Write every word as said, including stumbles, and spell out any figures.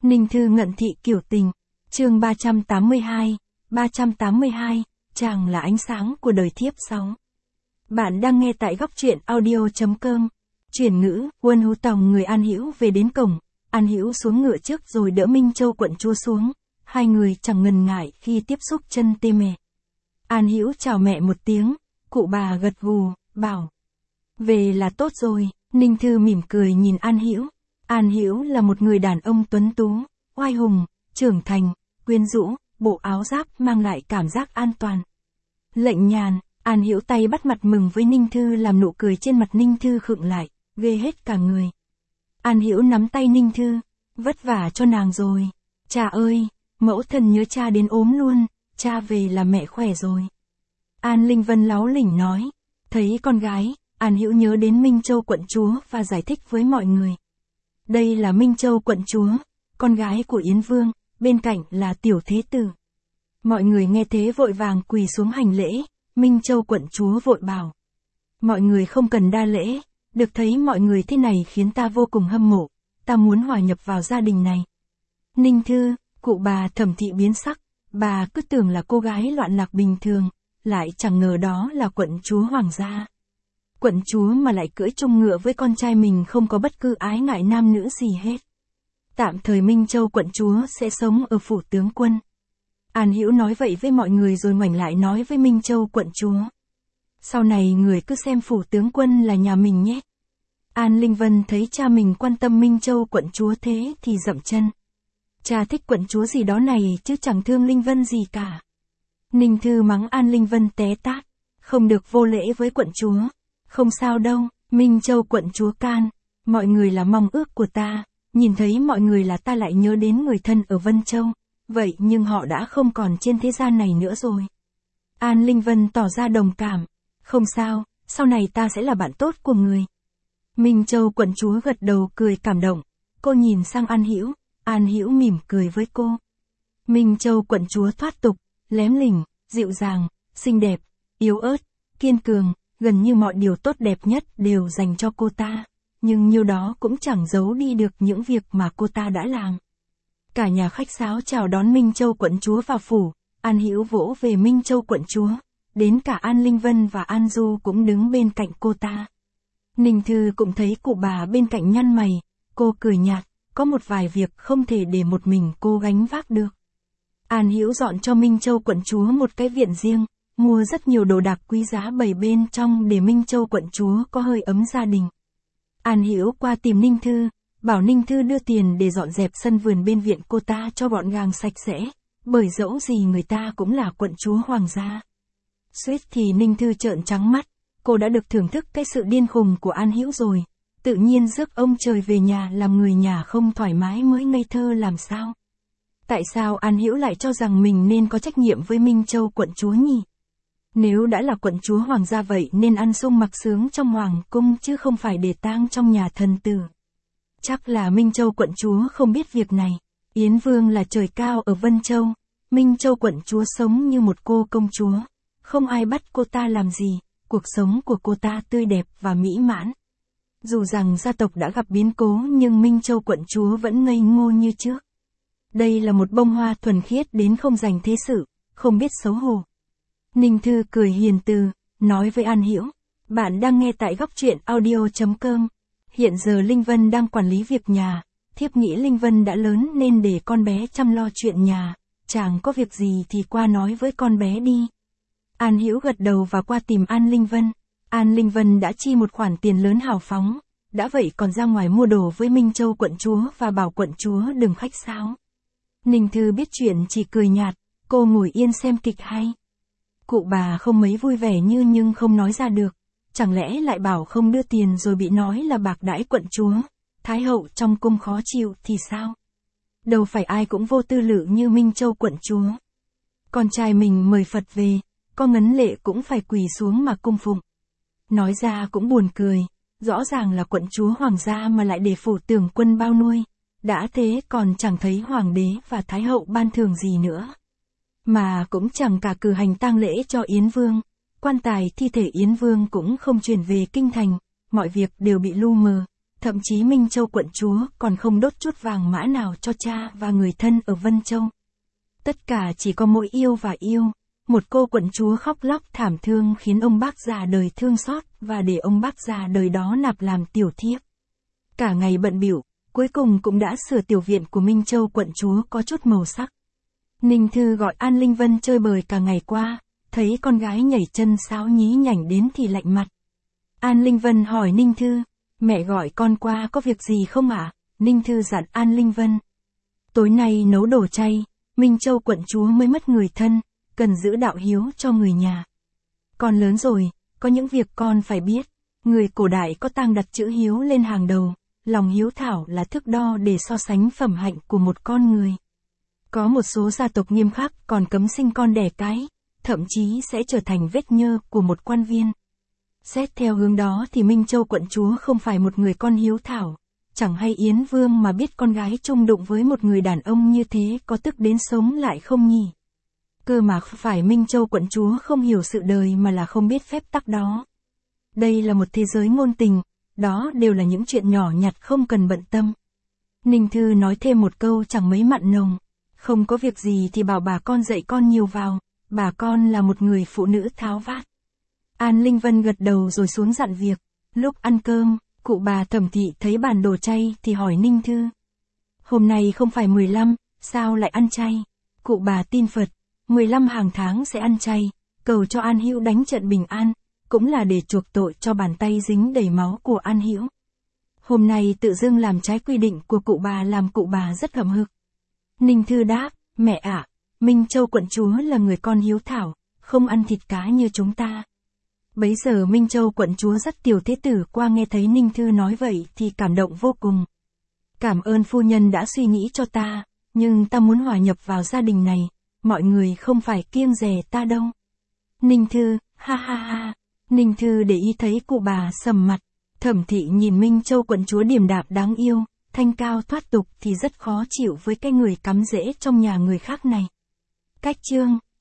Ninh Thư ngận thị kiểu tình, chương ba trăm tám mươi hai, ba trăm tám mươi hai, chàng là ánh sáng của đời thiếp sáu. Bạn đang nghe tại góc truyện audio.com. Chuyển ngữ, Quân Hú Tòng người An Hữu về đến cổng, An Hữu xuống ngựa trước rồi đỡ Minh Châu quận chúa xuống, hai người chẳng ngần ngại khi tiếp xúc chân tê mẹ. An Hữu chào mẹ một tiếng, cụ bà gật gù, bảo: về là tốt rồi. Ninh Thư mỉm cười nhìn An Hữu. An Hữu là một người đàn ông tuấn tú, oai hùng, trưởng thành, quyến rũ, bộ áo giáp mang lại cảm giác an toàn. Lệnh nhàn, An Hữu tay bắt mặt mừng với Ninh Thư làm nụ cười trên mặt Ninh Thư khựng lại, ghê hết cả người. An Hữu nắm tay Ninh Thư, vất vả cho nàng rồi. Cha ơi, mẫu thân nhớ cha đến ốm luôn, cha về là mẹ khỏe rồi. An Linh Vân láu lỉnh nói, thấy con gái, An Hữu nhớ đến Minh Châu quận chúa và giải thích với mọi người. Đây là Minh Châu quận chúa, con gái của Yến Vương, bên cạnh là tiểu thế tử. Mọi người nghe thế vội vàng quỳ xuống hành lễ, Minh Châu quận chúa vội bảo: mọi người không cần đa lễ, được thấy mọi người thế này khiến ta vô cùng hâm mộ, ta muốn hòa nhập vào gia đình này. Ninh Thư, cụ bà Thẩm thị biến sắc, bà cứ tưởng là cô gái loạn lạc bình thường, lại chẳng ngờ đó là quận chúa hoàng gia. Quận chúa mà lại cưỡi chung ngựa với con trai mình không có bất cứ ái ngại nam nữ gì hết. Tạm thời Minh Châu quận chúa sẽ sống ở phủ tướng quân. An Hữu nói vậy với mọi người rồi ngoảnh lại nói với Minh Châu quận chúa: sau này người cứ xem phủ tướng quân là nhà mình nhé. An Linh Vân thấy cha mình quan tâm Minh Châu quận chúa thế thì dậm chân. Cha thích quận chúa gì đó này chứ chẳng thương Linh Vân gì cả. Ninh Thư mắng An Linh Vân té tát, không được vô lễ với quận chúa. Không sao đâu, Minh Châu quận chúa can, mọi người là mong ước của ta, nhìn thấy mọi người là ta lại nhớ đến người thân ở Vân Châu, vậy nhưng họ đã không còn trên thế gian này nữa rồi. An Linh Vân tỏ ra đồng cảm, không sao, sau này ta sẽ là bạn tốt của người. Minh Châu quận chúa gật đầu cười cảm động, cô nhìn sang An Hữu, An Hữu mỉm cười với cô. Minh Châu quận chúa thoát tục, lém lỉnh, dịu dàng, xinh đẹp, yếu ớt, kiên cường, gần như mọi điều tốt đẹp nhất đều dành cho cô ta, nhưng nhiêu đó cũng chẳng giấu đi được những việc mà cô ta đã làm. Cả nhà khách sáo chào đón Minh Châu quận chúa vào phủ, An Hữu vỗ về Minh Châu quận chúa, đến cả An Linh Vân và An Du cũng đứng bên cạnh cô ta. Ninh Thư cũng thấy cụ bà bên cạnh nhăn mày, cô cười nhạt, có một vài việc không thể để một mình cô gánh vác được. An Hữu dọn cho Minh Châu quận chúa một cái viện riêng, mua rất nhiều đồ đạc quý giá bày bên trong để Minh Châu quận chúa có hơi ấm gia đình. An Hữu qua tìm Ninh Thư, bảo Ninh Thư đưa tiền để dọn dẹp sân vườn bên viện cô ta cho gọn gàng sạch sẽ, bởi dẫu gì người ta cũng là quận chúa hoàng gia. Suýt thì Ninh Thư trợn trắng mắt, cô đã được thưởng thức cái sự điên khùng của An Hữu rồi, tự nhiên rước ông trời về nhà làm người nhà không thoải mái mới ngây thơ làm sao. Tại sao An Hữu lại cho rằng mình nên có trách nhiệm với Minh Châu quận chúa nhỉ? Nếu đã là quận chúa hoàng gia vậy nên ăn sung mặc sướng trong hoàng cung chứ không phải để tang trong nhà thần tử. Chắc là Minh Châu quận chúa không biết việc này. Yến Vương là trời cao ở Vân Châu, Minh Châu quận chúa sống như một cô công chúa. Không ai bắt cô ta làm gì, cuộc sống của cô ta tươi đẹp và mỹ mãn. Dù rằng gia tộc đã gặp biến cố nhưng Minh Châu quận chúa vẫn ngây ngô như trước. Đây là một bông hoa thuần khiết đến không dành thế sự, không biết xấu hổ. Ninh Thư cười hiền từ, nói với An Hữu, bạn đang nghe tại góc truyện audio.com. Hiện giờ Linh Vân đang quản lý việc nhà, thiếp nghĩ Linh Vân đã lớn nên để con bé chăm lo chuyện nhà, chàng có việc gì thì qua nói với con bé đi. An Hữu gật đầu và qua tìm An Linh Vân. An Linh Vân đã chi một khoản tiền lớn hào phóng, đã vậy còn ra ngoài mua đồ với Minh Châu quận chúa và bảo quận chúa đừng khách sáo. Ninh Thư biết chuyện chỉ cười nhạt, cô ngồi yên xem kịch hay. Cụ bà không mấy vui vẻ như nhưng không nói ra được, chẳng lẽ lại bảo không đưa tiền rồi bị nói là bạc đãi quận chúa, thái hậu trong cung khó chịu thì sao? Đâu phải ai cũng vô tư lự như Minh Châu quận chúa. Con trai mình mời Phật về, có ngấn lệ cũng phải quỳ xuống mà cung phụng. Nói ra cũng buồn cười, rõ ràng là quận chúa hoàng gia mà lại để phủ tướng quân bao nuôi, đã thế còn chẳng thấy hoàng đế và thái hậu ban thưởng gì nữa. Mà cũng chẳng cả cử hành tang lễ cho Yến Vương, quan tài thi thể Yến Vương cũng không chuyển về kinh thành, mọi việc đều bị lu mờ, thậm chí Minh Châu quận chúa còn không đốt chút vàng mã nào cho cha và người thân ở Vân Châu. Tất cả chỉ có mỗi yêu và yêu, một cô quận chúa khóc lóc thảm thương khiến ông bác già đời thương xót và để ông bác già đời đó nạp làm tiểu thiếp. Cả ngày bận bịu, cuối cùng cũng đã sửa tiểu viện của Minh Châu quận chúa có chút màu sắc. Ninh Thư gọi An Linh Vân chơi bời cả ngày qua, thấy con gái nhảy chân sáo nhí nhảnh đến thì lạnh mặt. An Linh Vân hỏi Ninh Thư, mẹ gọi con qua có việc gì không ạ? À? Ninh Thư dặn An Linh Vân. Tối nay nấu đồ chay, Minh Châu quận chúa mới mất người thân, cần giữ đạo hiếu cho người nhà. Con lớn rồi, có những việc con phải biết. Người cổ đại có tang đặt chữ hiếu lên hàng đầu, lòng hiếu thảo là thước đo để so sánh phẩm hạnh của một con người. Có một số gia tộc nghiêm khắc còn cấm sinh con đẻ cái, thậm chí sẽ trở thành vết nhơ của một quan viên. Xét theo hướng đó thì Minh Châu quận chúa không phải một người con hiếu thảo, chẳng hay Yến Vương mà biết con gái chung đụng với một người đàn ông như thế có tức đến sống lại không nhỉ? Cơ mà phải Minh Châu quận chúa không hiểu sự đời mà là không biết phép tắc đó. Đây là một thế giới ngôn tình, đó đều là những chuyện nhỏ nhặt không cần bận tâm. Ninh Thư nói thêm một câu chẳng mấy mặn nồng, không có việc gì thì bảo bà con dạy con nhiều vào, bà con là một người phụ nữ tháo vát. An Linh Vân gật đầu rồi xuống dặn việc. Lúc ăn cơm, cụ bà Thẩm Thị thấy bàn đồ chay thì hỏi Ninh Thư. Hôm nay không phải mười lăm, sao lại ăn chay? Cụ bà tin Phật, mười lăm hàng tháng sẽ ăn chay, cầu cho An Hữu đánh trận bình an, cũng là để chuộc tội cho bàn tay dính đầy máu của An Hữu. Hôm nay tự dưng làm trái quy định của cụ bà làm cụ bà rất hậm hực. Ninh Thư đáp, mẹ ạ, Minh Châu quận chúa là người con hiếu thảo, không ăn thịt cá như chúng ta. Bấy giờ Minh Châu quận chúa dắt tiểu thế tử qua nghe thấy Ninh Thư nói vậy thì cảm động vô cùng. Cảm ơn phu nhân đã suy nghĩ cho ta, nhưng ta muốn hòa nhập vào gia đình này, mọi người không phải kiêng dè ta đâu. Ninh Thư, ha ha ha, Ninh Thư để ý thấy cụ bà sầm mặt, Thẩm Thị nhìn Minh Châu quận chúa điềm đạm đáng yêu, thanh cao thoát tục thì rất khó chịu với cái người cắm rễ trong nhà người khác này. Cách chương